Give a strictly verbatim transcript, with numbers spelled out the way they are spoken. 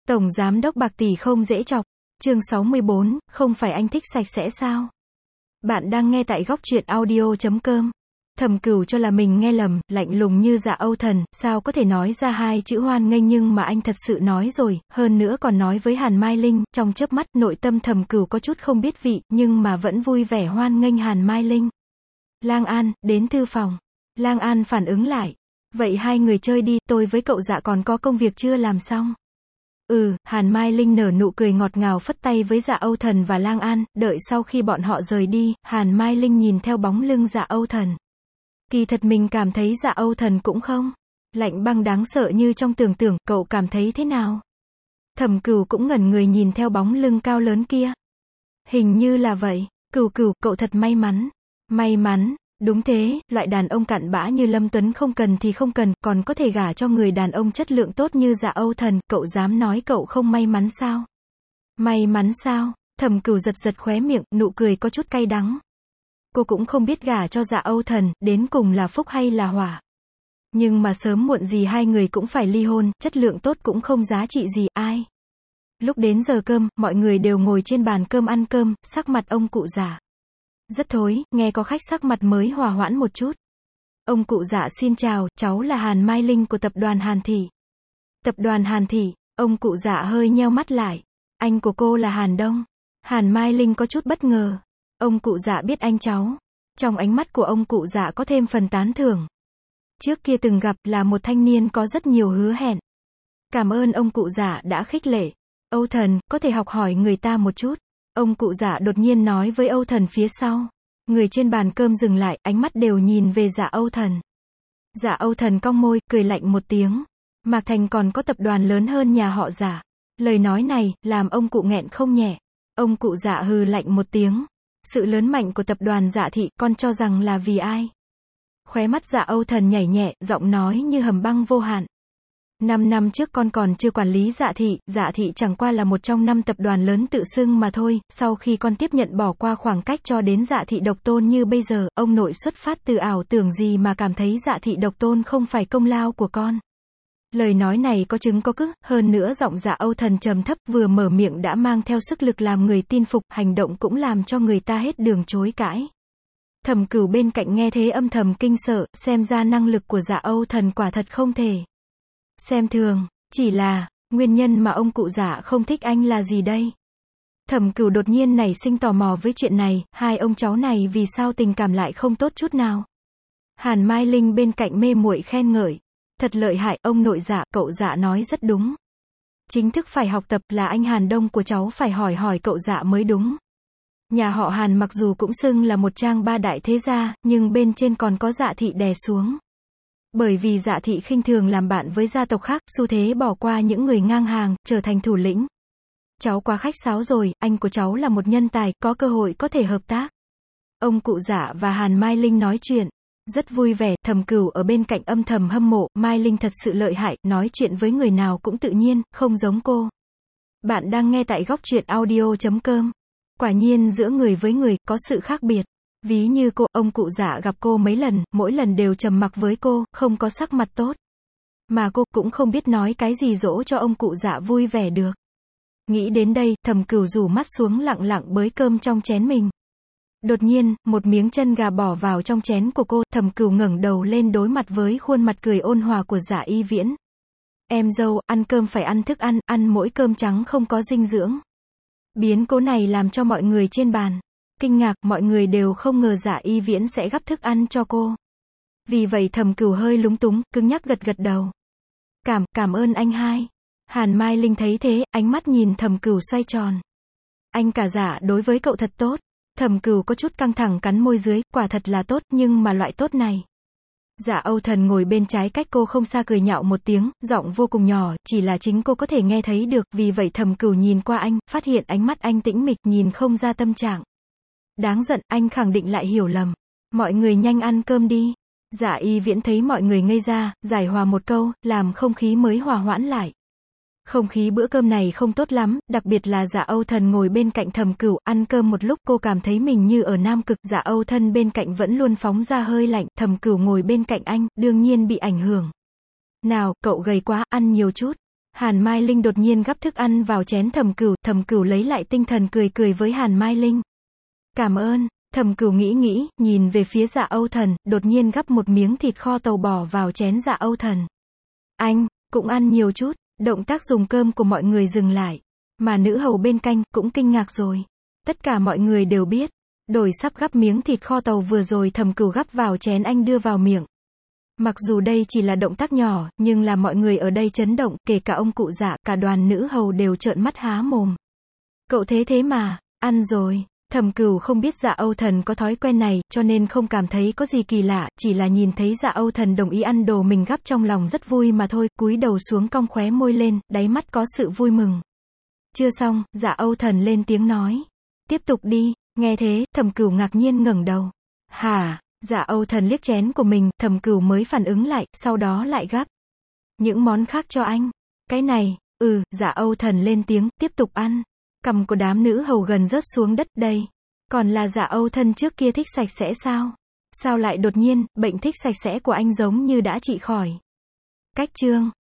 Tổng giám đốc bạc tỷ không dễ chọc. Chương sáu mươi bốn, không phải anh thích sạch sẽ sao? Bạn đang nghe tại góc truyện audio chấm com. Thẩm Cửu cho là mình nghe lầm, lạnh lùng như Dạ Âu Thần, sao có thể nói ra hai chữ hoan nghênh, nhưng mà anh thật sự nói rồi, hơn nữa còn nói với Hàn Mai Linh. Trong chớp mắt, nội tâm Thẩm Cửu có chút không biết vị, nhưng mà vẫn vui vẻ hoan nghênh Hàn Mai Linh. Lang An, đến thư phòng. Lang An phản ứng lại. Vậy hai người chơi đi, tôi với cậu Dạ còn có công việc chưa làm xong. Ừ, Hàn Mai Linh nở nụ cười ngọt ngào phất tay với Dạ Âu Thần và Lang An, đợi sau khi bọn họ rời đi, Hàn Mai Linh nhìn theo bóng lưng Dạ Âu Thần. Kỳ thật mình cảm thấy Dạ Âu Thần cũng không lạnh băng đáng sợ như trong tưởng tượng, cậu cảm thấy thế nào? Thẩm Cửu cũng ngẩn người nhìn theo bóng lưng cao lớn kia. Hình như là vậy. Cửu Cửu, cậu thật may mắn. May mắn? Đúng thế, loại đàn ông cặn bã như Lâm Tuấn không cần thì không cần, còn có thể gả cho người đàn ông chất lượng tốt như Dạ Âu Thần, cậu dám nói cậu không may mắn sao? May mắn sao? Thẩm Cửu giật giật khóe miệng, nụ cười có chút cay đắng. Cô cũng không biết gả cho Dạ Âu Thần, đến cùng là phúc hay là hỏa. Nhưng mà sớm muộn gì hai người cũng phải ly hôn, chất lượng tốt cũng không giá trị gì, ai. Lúc đến giờ cơm, mọi người đều ngồi trên bàn cơm ăn cơm, sắc mặt ông cụ Dạ rất thối, nghe có khách sắc mặt mới hòa hoãn một chút. Ông cụ Dạ xin chào, cháu là Hàn Mai Linh của tập đoàn Hàn Thị. Tập đoàn Hàn Thị, ông cụ Dạ hơi nheo mắt lại. Anh của cô là Hàn Đông. Hàn Mai Linh có chút bất ngờ. Ông cụ Dạ biết anh cháu. Trong ánh mắt của ông cụ Dạ có thêm phần tán thưởng. Trước kia từng gặp là một thanh niên có rất nhiều hứa hẹn. Cảm ơn ông cụ Dạ đã khích lệ. Âu Thần, có thể học hỏi người ta một chút. Ông cụ Dạ đột nhiên nói với Âu Thần phía sau. Người trên bàn cơm dừng lại, ánh mắt đều nhìn về Dạ Âu Thần. Dạ Âu Thần cong môi, cười lạnh một tiếng. Mạc Thành còn có tập đoàn lớn hơn nhà họ Dạ. Lời nói này, làm ông cụ nghẹn không nhẹ. Ông cụ Dạ hừ lạnh một tiếng. Sự lớn mạnh của tập đoàn Dạ Thị, con cho rằng là vì ai? Khóe mắt Dạ Âu Thần nhảy nhẹ, giọng nói như hầm băng vô hạn. Năm năm trước con còn chưa quản lý Dạ Thị, Dạ Thị chẳng qua là một trong năm tập đoàn lớn tự xưng mà thôi, sau khi con tiếp nhận bỏ qua khoảng cách cho đến Dạ Thị độc tôn như bây giờ, ông nội xuất phát từ ảo tưởng gì mà cảm thấy Dạ Thị độc tôn không phải công lao của con. Lời nói này có chứng có cứ, hơn nữa giọng Dạ Âu Thần trầm thấp, vừa mở miệng đã mang theo sức lực làm người tin phục, hành động cũng làm cho người ta hết đường chối cãi. Thẩm Cửu bên cạnh nghe thế âm thầm kinh sợ, xem ra năng lực của Dạ Âu Thần quả thật không thể xem thường, chỉ là, nguyên nhân mà ông cụ Dạ không thích anh là gì đây? Thẩm Cửu đột nhiên nảy sinh tò mò với chuyện này, hai ông cháu này vì sao tình cảm lại không tốt chút nào? Hàn Mai Linh bên cạnh mê muội khen ngợi. Thật lợi hại, ông nội Dạ, cậu Dạ nói rất đúng. Chính thức phải học tập, là anh Hàn Đông của cháu phải hỏi hỏi cậu Dạ mới đúng. Nhà họ Hàn mặc dù cũng xưng là một trang ba đại thế gia, nhưng bên trên còn có Dạ Thị đè xuống. Bởi vì Dạ Thị khinh thường làm bạn với gia tộc khác, xu thế bỏ qua những người ngang hàng, trở thành thủ lĩnh. Cháu quá khách sáo rồi, anh của cháu là một nhân tài, có cơ hội có thể hợp tác. Ông cụ Dạ và Hàn Mai Linh nói chuyện rất vui vẻ, Thẩm Cửu ở bên cạnh âm thầm hâm mộ, Mai Linh thật sự lợi hại, nói chuyện với người nào cũng tự nhiên, không giống cô. Bạn đang nghe tại góc truyện audio chấm com. Quả nhiên giữa người với người, có sự khác biệt. Ví như cô, ông cụ Dạ gặp cô mấy lần, mỗi lần đều trầm mặc với cô, không có sắc mặt tốt. Mà cô cũng không biết nói cái gì dỗ cho ông cụ Dạ vui vẻ được. Nghĩ đến đây, Thẩm Cửu rủ mắt xuống lặng lặng bới cơm trong chén mình. Đột nhiên, một miếng chân gà bỏ vào trong chén của cô, Thẩm Cửu ngẩng đầu lên đối mặt với khuôn mặt cười ôn hòa của Dạ Y Viễn. Em dâu, ăn cơm phải ăn thức ăn, ăn mỗi cơm trắng không có dinh dưỡng. Biến cố này làm cho mọi người trên bàn kinh ngạc, mọi người đều không ngờ Dạ Y Viễn sẽ gắp thức ăn cho cô. Vì vậy Thẩm Cửu hơi lúng túng, cứng nhắc gật gật đầu. Cảm, cảm ơn anh hai. Hàn Mai Linh thấy thế, ánh mắt nhìn Thẩm Cửu xoay tròn. Anh cả Dạ đối với cậu thật tốt. Thẩm Cửu có chút căng thẳng cắn môi dưới, quả thật là tốt, nhưng mà loại tốt này. Dạ Âu Thần ngồi bên trái cách cô không xa cười nhạo một tiếng, giọng vô cùng nhỏ, chỉ là chính cô có thể nghe thấy được, vì vậy Thẩm Cửu nhìn qua anh, phát hiện ánh mắt anh tĩnh mịch, nhìn không ra tâm trạng. Đáng giận, anh khẳng định lại hiểu lầm. Mọi người nhanh ăn cơm đi. Dạ Y Viễn thấy mọi người ngây ra, giải hòa một câu, làm không khí mới hòa hoãn lại. Không khí bữa cơm này không tốt lắm, đặc biệt là Dạ Âu Thần ngồi bên cạnh Thẩm Cửu, ăn cơm một lúc cô cảm thấy mình như ở Nam Cực, Dạ Âu Thần bên cạnh vẫn luôn phóng ra hơi lạnh, Thẩm Cửu ngồi bên cạnh anh, đương nhiên bị ảnh hưởng. Nào, cậu gầy quá, ăn nhiều chút. Hàn Mai Linh đột nhiên gắp thức ăn vào chén Thẩm Cửu, Thẩm Cửu lấy lại tinh thần cười cười với Hàn Mai Linh. Cảm ơn, Thẩm Cửu nghĩ nghĩ, nhìn về phía Dạ Âu Thần, đột nhiên gắp một miếng thịt kho tàu bỏ vào chén Dạ Âu Thần. Anh, cũng ăn nhiều chút, động tác dùng cơm của mọi người dừng lại. Mà nữ hầu bên cạnh, cũng kinh ngạc rồi. Tất cả mọi người đều biết, đổi sắp gắp miếng thịt kho tàu vừa rồi Thẩm Cửu gắp vào chén anh đưa vào miệng. Mặc dù đây chỉ là động tác nhỏ, nhưng là mọi người ở đây chấn động, kể cả ông cụ Dạ, cả đoàn nữ hầu đều trợn mắt há mồm. Cậu thế thế mà, ăn rồi. Thẩm Cửu không biết Dạ Âu Thần có thói quen này, cho nên không cảm thấy có gì kỳ lạ, chỉ là nhìn thấy Dạ Âu Thần đồng ý ăn đồ mình gắp trong lòng rất vui mà thôi, cúi đầu xuống cong khóe môi lên, đáy mắt có sự vui mừng. Chưa xong, Dạ Âu Thần lên tiếng nói. Tiếp tục đi, nghe thế, Thẩm Cửu ngạc nhiên ngẩng đầu. Hả? Dạ Âu Thần liếc chén của mình, Thẩm Cửu mới phản ứng lại, sau đó lại gắp những món khác cho anh. Cái này, ừ, Dạ Âu Thần lên tiếng, tiếp tục ăn. Cằm của đám nữ hầu gần rớt xuống đất đây. Còn là Dạ Âu Thần trước kia thích sạch sẽ sao? Sao lại đột nhiên, bệnh thích sạch sẽ của anh giống như đã trị khỏi? Cách chương